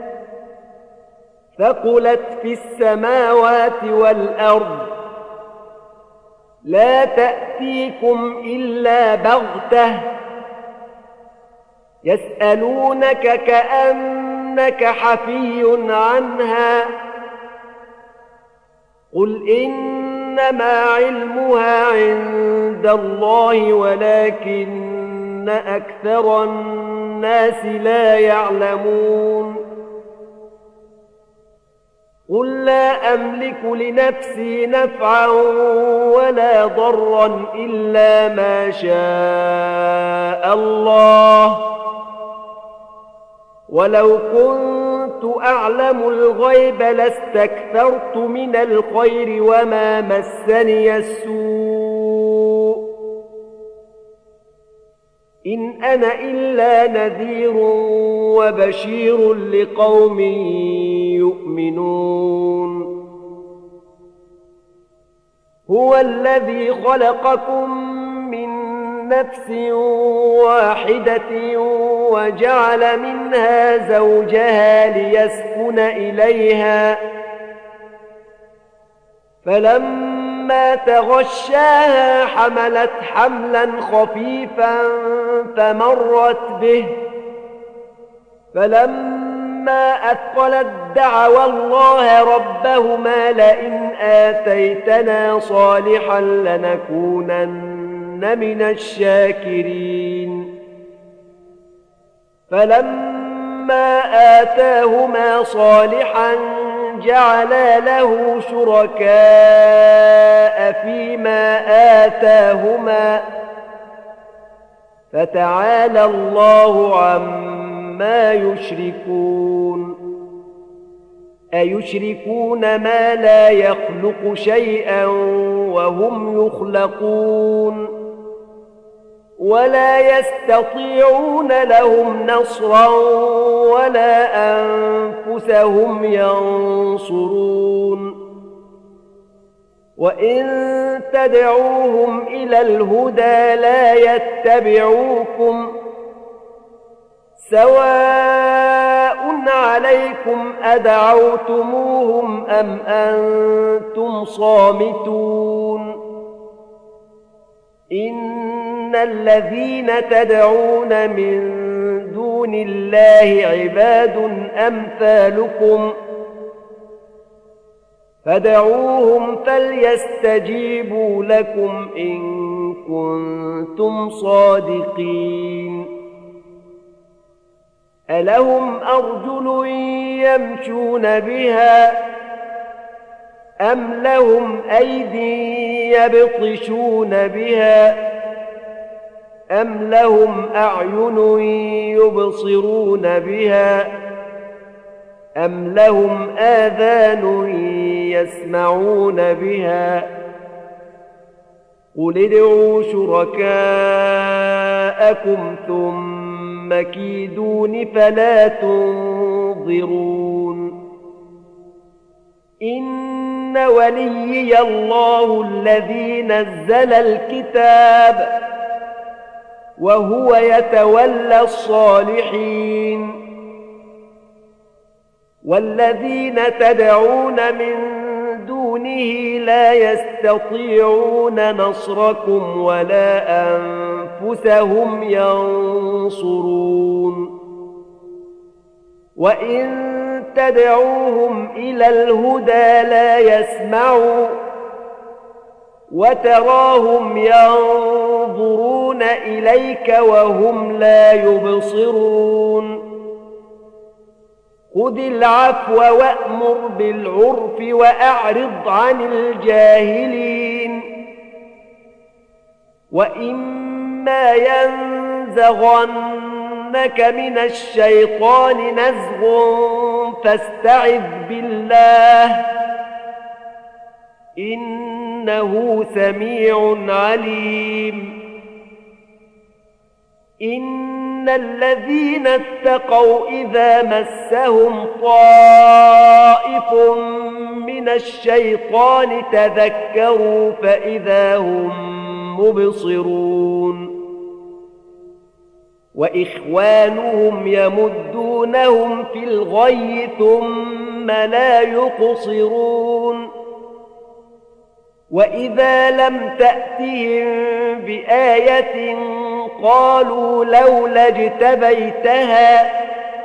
ثقلت في السماوات والأرض لا تأتيكم إلا بغتة يسألونك كأنك حفي عنها قل إنما علمها عند الله ولكن أكثر الناس لا يعلمون قل لا أملك لنفسي نفعا ولا ضرا إلا ما شاء الله ولو كنت أعلم الغيب لاستكثرت من الخير وما مسني السوء إن أنا إلا نذير وبشير لقوم يؤمنون هو الذي خلقكم من نفس واحدة وجعل منها زوجها ليسكن إليها فلما فلما تغشاها حملت حملا خفيفا فمرت به فلما أثقلت دعوا الله ربهما لئن آتيتنا صالحا لنكونن من الشاكرين فلما آتاهما صالحا جعلا له شركاء فيما آتاهما فتعالى الله عما يشركون أيشركون ما لا يخلق شيئا وهم يخلقون ولا يستطيعون لهم نصرا ولا أنفسهم ينصرون وإن تدعوهم إلى الهدى لا يتبعوكم سواء عليكم أدعوتموهم أم أنتم صامتون إن الذين تدعون من دون الله عباد أمثالكم فدعوهم فليستجيبوا لكم إن كنتم صادقين ألهم أرجل يمشون بها أم لهم أيدي يبطشون بها أم لهم أعين يبصرون بها أم لهم آذان يسمعون بها قل ادعوا شركاءكم ثم كيدون فلا تنظرون إن وليي الله الذي نزل الكتاب وهو يتولى الصالحين والذين تدعون من دونه لا يستطيعون نصركم ولا أنفسهم ينصرون وإن تدعوهم إلى الهدى لا يسمعوا وتراهم ينظرون إليك وهم لا يبصرون خذ العفو وأمر بالعرف وأعرض عن الجاهلين وإما ينزغنك من الشيطان نزغ فاستعذ بالله إنه سميع عليم إن الذين اتقوا إذا مسهم طائف من الشيطان تذكروا فإذا هم مبصرون وإخوانهم يمدونهم في الغي ثم لا يقصرون وإذا لم تأتهم بآية قالوا لولا اجتبيتها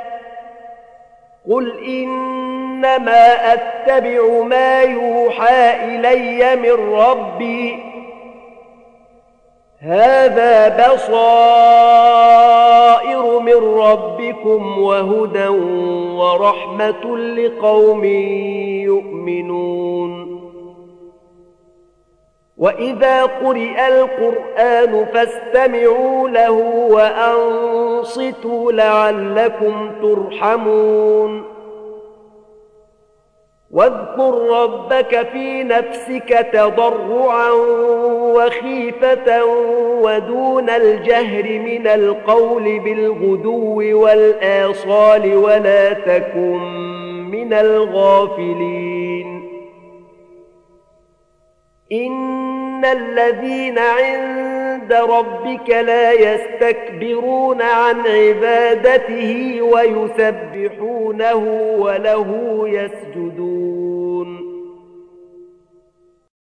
قل إنما أتبع ما يوحى إلي من ربي هذا بصائر من ربكم وهدى ورحمة لقوم يؤمنون وإذا قرئ القرآن فاستمعوا له وأنصتوا لعلكم ترحمون واذكر ربك في نفسك تضرعا وخيفة ودون الجهر من القول بالغدو والآصال ولا تكن من الغافلين إن الذين عند ربك لا يستكبرون عن عبادته ويسبحونه وله يسجدون